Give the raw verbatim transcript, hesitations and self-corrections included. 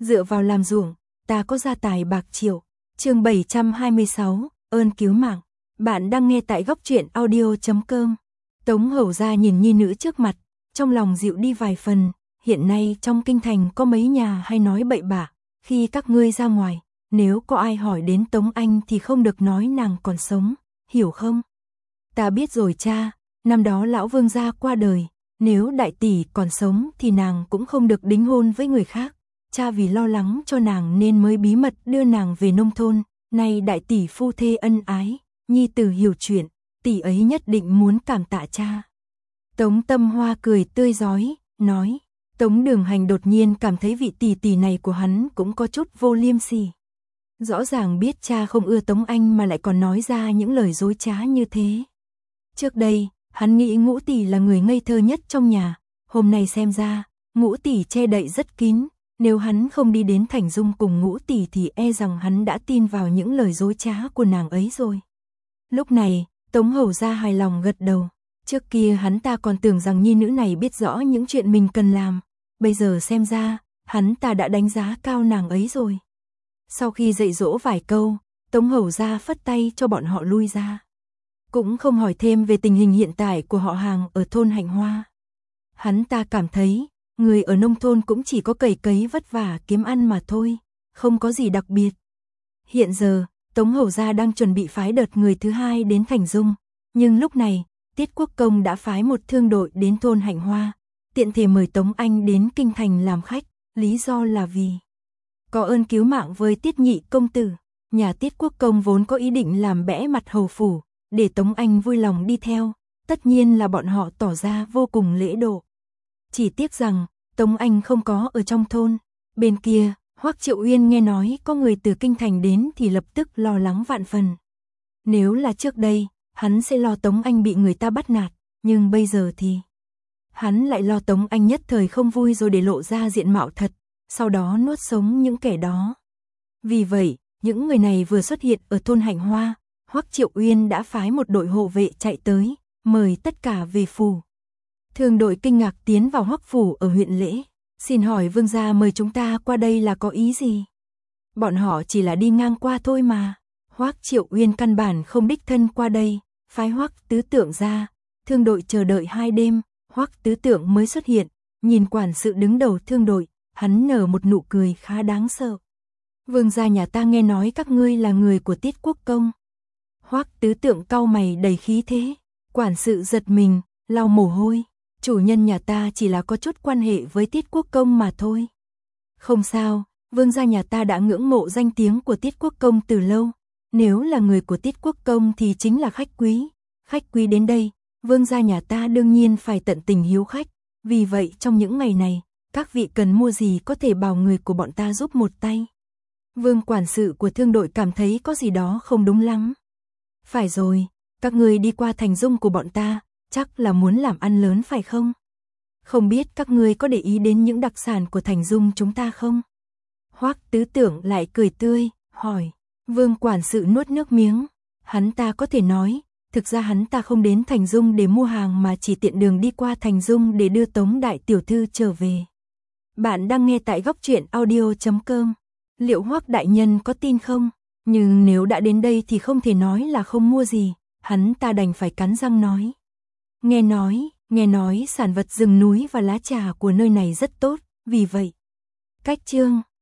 Dựa vào làm ruộng, ta có gia tài bạc triệu. Chương bảy trăm hai mươi sáu, ơn cứu mạng. Bạn đang nghe tại góc truyện audio chấm com. Tống Hầu gia nhìn nhi nữ trước mặt, trong lòng dịu đi vài phần. Hiện nay trong kinh thành có mấy nhà hay nói bậy bạ, khi các ngươi ra ngoài, nếu có ai hỏi đến Tống Anh thì không được nói nàng còn sống, hiểu không? Ta biết rồi cha, năm đó lão vương gia qua đời, nếu đại tỷ còn sống thì nàng cũng không được đính hôn với người khác. Cha vì lo lắng cho nàng nên mới bí mật đưa nàng về nông thôn, nay đại tỷ phu thê ân ái, nhi tử hiểu chuyện, tỷ ấy nhất định muốn cảm tạ cha. Tống Tâm Hoa cười tươi rói, nói. Tống Đường Hành đột nhiên cảm thấy vị tỷ tỷ này của hắn cũng có chút vô liêm sỉ. Rõ ràng biết cha không ưa Tống Anh mà lại còn nói ra những lời dối trá như thế. Trước đây, hắn nghĩ Ngũ tỷ là người ngây thơ nhất trong nhà, hôm nay xem ra, Ngũ tỷ che đậy rất kín, nếu hắn không đi đến Thành Dung cùng Ngũ tỷ thì e rằng hắn đã tin vào những lời dối trá của nàng ấy rồi. Lúc này, Tống Hầu gia hài lòng gật đầu, trước kia hắn ta còn tưởng rằng nhi nữ này biết rõ những chuyện mình cần làm, bây giờ xem ra, hắn ta đã đánh giá cao nàng ấy rồi. Sau khi dạy dỗ vài câu, Tống Hầu gia phất tay cho bọn họ lui ra. Cũng không hỏi thêm về tình hình hiện tại của họ hàng ở thôn Hạnh Hoa. Hắn ta cảm thấy, người ở nông thôn cũng chỉ có cày cấy vất vả kiếm ăn mà thôi, không có gì đặc biệt. Hiện giờ, Tống Hầu gia đang chuẩn bị phái đợt người thứ hai đến Thành Dung, nhưng lúc này, Tiết Quốc Công đã phái một thương đội đến thôn Hạnh Hoa, tiện thể mời Tống Anh đến kinh thành làm khách, lý do là vì có ơn cứu mạng với Tiết Nhị công tử. Nhà Tiết Quốc Công vốn có ý định làm bẽ mặt hầu phủ, để Tống Anh vui lòng đi theo, tất nhiên là bọn họ tỏ ra vô cùng lễ độ. Chỉ tiếc rằng, Tống Anh không có ở trong thôn. Bên kia, Hoắc Triệu Uyên nghe nói có người từ kinh thành đến thì lập tức lo lắng vạn phần. Nếu là trước đây, hắn sẽ lo Tống Anh bị người ta bắt nạt, nhưng bây giờ thì hắn lại lo Tống Anh nhất thời không vui rồi để lộ ra diện mạo thật, sau đó nuốt sống những kẻ đó. Vì vậy, những người này vừa xuất hiện ở thôn Hạnh Hoa, Hoắc Triệu Uyên đã phái một đội hộ vệ chạy tới, mời tất cả về phủ. Thương đội kinh ngạc tiến vào Hoắc phủ ở huyện Lễ, xin hỏi vương gia mời chúng ta qua đây là có ý gì? Bọn họ chỉ là đi ngang qua thôi mà. Hoắc Triệu Uyên căn bản không đích thân qua đây, phái Hoắc tứ tưởng ra. Thương đội chờ đợi hai đêm, Hoắc tứ tưởng mới xuất hiện, nhìn quản sự đứng đầu thương đội, hắn nở một nụ cười khá đáng sợ. Vương gia nhà ta nghe nói các ngươi là người của Tiết Quốc Công. Hoắc tứ tưởng cau mày đầy khí thế, quản sự giật mình, lau mồ hôi, chủ nhân nhà ta chỉ là có chút quan hệ với Tiết Quốc Công mà thôi. Không sao, vương gia nhà ta đã ngưỡng mộ danh tiếng của Tiết Quốc Công từ lâu, nếu là người của Tiết Quốc Công thì chính là khách quý, khách quý đến đây, vương gia nhà ta đương nhiên phải tận tình hiếu khách, vì vậy trong những ngày này, các vị cần mua gì có thể bảo người của bọn ta giúp một tay. Vương quản sự của thương đội cảm thấy có gì đó không đúng lắm. Phải rồi, các ngươi đi qua Thành Dung của bọn ta, chắc là muốn làm ăn lớn phải không? Không biết các ngươi có để ý đến những đặc sản của Thành Dung chúng ta không? Hoắc tứ tưởng lại cười tươi, hỏi. Vương quản sự nuốt nước miếng, hắn ta có thể nói, thực ra hắn ta không đến Thành Dung để mua hàng mà chỉ tiện đường đi qua Thành Dung để đưa Tống đại tiểu thư trở về. Bạn đang nghe tại góc truyện audio chấm com. Liệu Hoắc đại nhân có tin không? Nhưng nếu đã đến đây thì không thể nói là không mua gì, hắn ta đành phải cắn răng nói. Nghe nói, nghe nói sản vật rừng núi và lá trà của nơi này rất tốt, vì vậy. Cách chương